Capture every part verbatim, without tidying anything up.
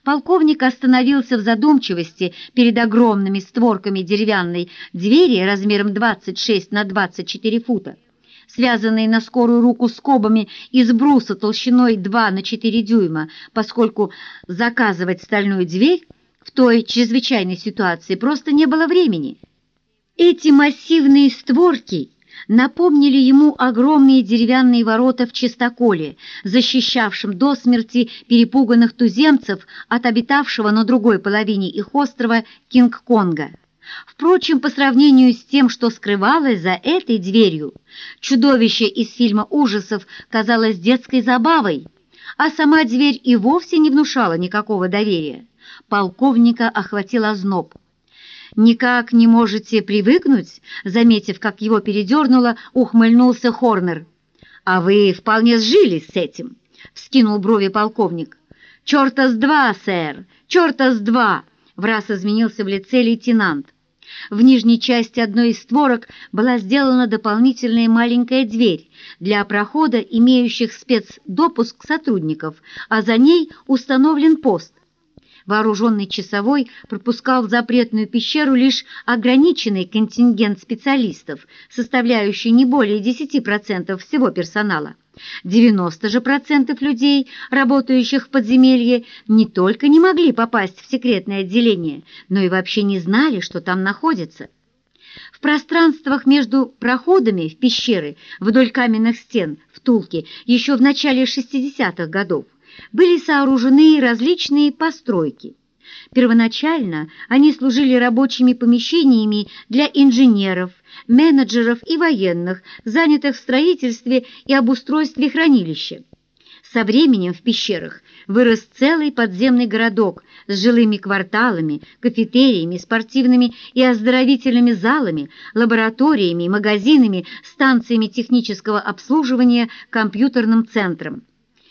Полковник остановился в задумчивости перед огромными створками деревянной двери размером двадцать шесть на двадцать четыре фута, связанные на скорую руку скобами из бруса толщиной два на четыре дюйма, поскольку заказывать стальную дверь в той чрезвычайной ситуации просто не было времени. Эти массивные створки напомнили ему огромные деревянные ворота в чистоколе, защищавшем до смерти перепуганных туземцев от обитавшего на другой половине их острова Кинг-Конга. Впрочем, по сравнению с тем, что скрывалось за этой дверью, чудовище из фильма ужасов казалось детской забавой, а сама дверь и вовсе не внушала никакого доверия. Полковника охватил озноб. «Никак не можете привыкнуть?» Заметив, как его передернуло, ухмыльнулся Хорнер. «А вы вполне сжились с этим», — вскинул брови полковник. «Черта с два, сэр, черта с два!» — враз изменился в лице лейтенант. В нижней части одной из створок была сделана дополнительная маленькая дверь для прохода имеющих спецдопуск сотрудников, а за ней установлен пост. Вооруженный часовой пропускал в запретную пещеру лишь ограниченный контингент специалистов, составляющий не более десяти процентов всего персонала. девяносто же процентов людей, работающих в подземелье, не только не могли попасть в секретное отделение, но и вообще не знали, что там находится. В пространствах между проходами в пещеры вдоль каменных стен втулки еще в начале шестидесятых годов были сооружены различные постройки. Первоначально они служили рабочими помещениями для инженеров, менеджеров и военных, занятых в строительстве и обустройстве хранилища. Со временем в пещерах вырос целый подземный городок с жилыми кварталами, кафетериями, спортивными и оздоровительными залами, лабораториями, магазинами, станциями технического обслуживания, компьютерным центром.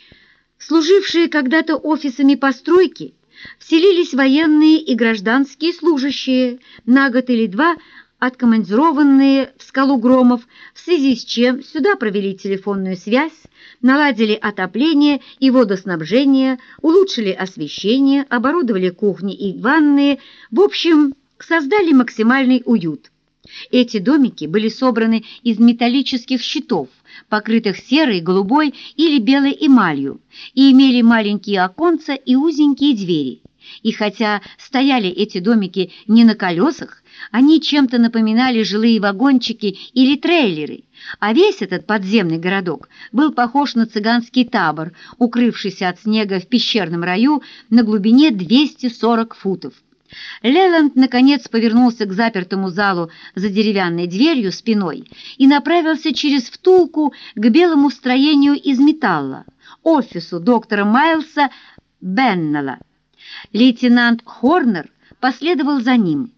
Служившие когда-то офисами постройки вселились военные и гражданские служащие, на год или два откомандированные в скалу Громов, в связи с чем сюда провели телефонную связь, наладили отопление и водоснабжение, улучшили освещение, оборудовали кухни и ванные, в общем, создали максимальный уют. Эти домики были собраны из металлических щитов, покрытых серой, голубой или белой эмалью, и имели маленькие оконца и узенькие двери. И хотя стояли эти домики не на колесах, они чем-то напоминали жилые вагончики или трейлеры, а весь этот подземный городок был похож на цыганский табор, укрывшийся от снега в пещерном раю на глубине двухсот сорока футов. Леланд, наконец, повернулся к запертому залу за деревянной дверью спиной и направился через втулку к белому строению из металла, офису доктора Майлса Беннелла. Лейтенант Хорнер последовал за ним.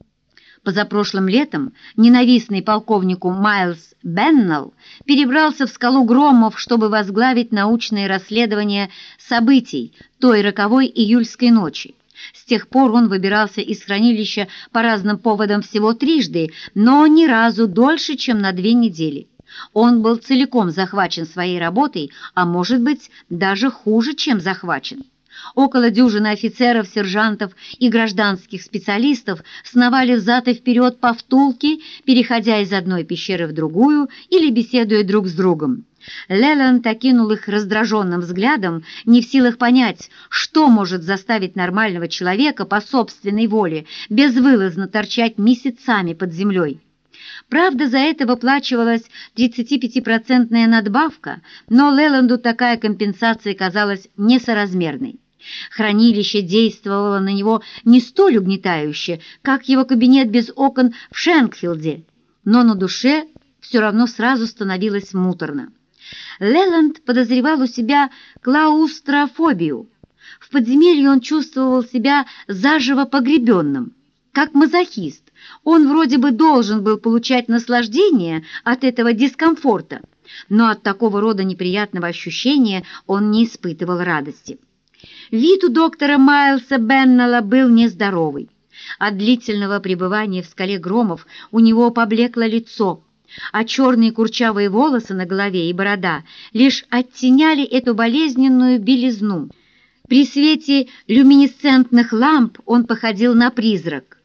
Позапрошлым летом ненавистный полковнику Майлз Беннелл перебрался в скалу Громов, чтобы возглавить научное расследование событий той роковой июльской ночи. С тех пор он выбирался из хранилища по разным поводам всего трижды, но ни разу дольше, чем на две недели. Он был целиком захвачен своей работой, а может быть, даже хуже, чем захвачен. Около дюжины офицеров, сержантов и гражданских специалистов сновали взад и вперед по втулке, переходя из одной пещеры в другую или беседуя друг с другом. Леланд окинул их раздраженным взглядом, не в силах понять, что может заставить нормального человека по собственной воле безвылазно торчать месяцами под землей. Правда, за это выплачивалась тридцатипятипроцентная надбавка, но Леланду такая компенсация казалась несоразмерной. Хранилище действовало на него не столь угнетающе, как его кабинет без окон в Шенкфилде, но на душе все равно сразу становилось муторно. Леланд подозревал у себя клаустрофобию. В подземелье он чувствовал себя заживо погребенным, как мазохист. Он вроде бы должен был получать наслаждение от этого дискомфорта, но от такого рода неприятного ощущения он не испытывал радости. Вид у доктора Майлса Беннелла был нездоровый. От длительного пребывания в скале Громов у него поблекло лицо, а черные курчавые волосы на голове и борода лишь оттеняли эту болезненную белизну. При свете люминесцентных ламп он походил на призрак.